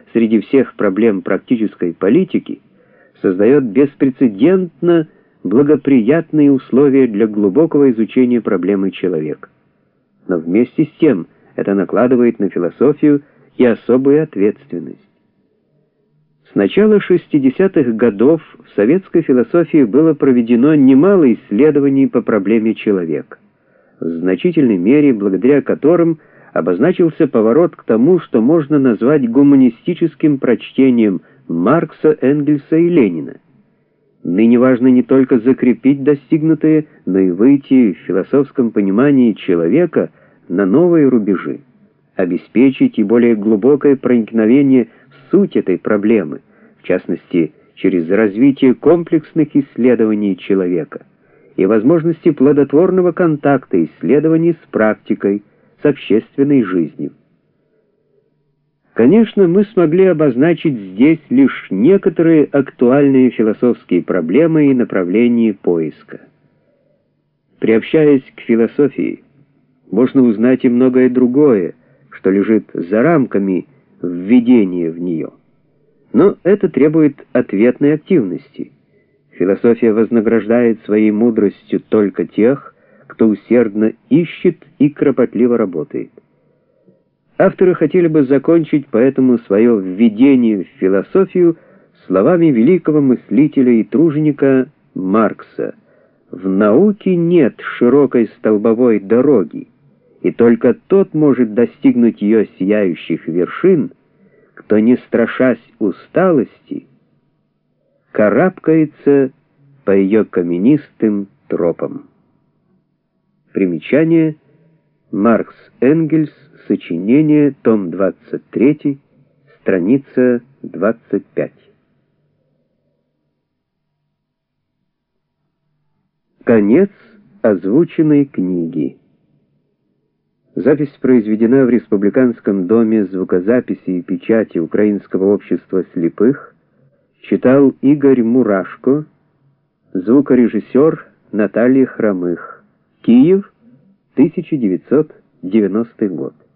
среди всех проблем практической политики создает беспрецедентно благоприятные условия для глубокого изучения проблемы человека. Но вместе с тем это накладывает на философию и особую ответственность. С начала 60-х годов в советской философии было проведено немало исследований по проблеме человека, в значительной мере благодаря которым обозначился поворот к тому, что можно назвать гуманистическим прочтением Маркса, Энгельса и Ленина. Ныне важно не только закрепить достигнутое, но и выйти в философском понимании человека на новые рубежи, обеспечить и более глубокое проникновение в суть этой проблемы, в частности, через развитие комплексных исследований человека и возможности плодотворного контакта исследований с практикой, с общественной жизнью. Конечно, мы смогли обозначить здесь лишь некоторые актуальные философские проблемы и направления поиска. Приобщаясь к философии, можно узнать и многое другое, что лежит за рамками введения в нее. Но это требует ответной активности. Философия вознаграждает своей мудростью только тех, кто усердно ищет и кропотливо работает. Авторы хотели бы закончить поэтому свое введение в философию словами великого мыслителя и труженика Маркса: «В науке нет широкой столбовой дороги, и только тот может достигнуть ее сияющих вершин, кто, не страшась усталости, карабкается по ее каменистым тропам». Примечание: Маркс, Энгельс, сочинение, том 23, страница 25. Конец озвученной книги. Запись произведена в Республиканском доме звукозаписи и печати Украинского общества слепых. Читал Игорь Мурашко, звукорежиссер Наталья Хромых. Киев, 1990 год.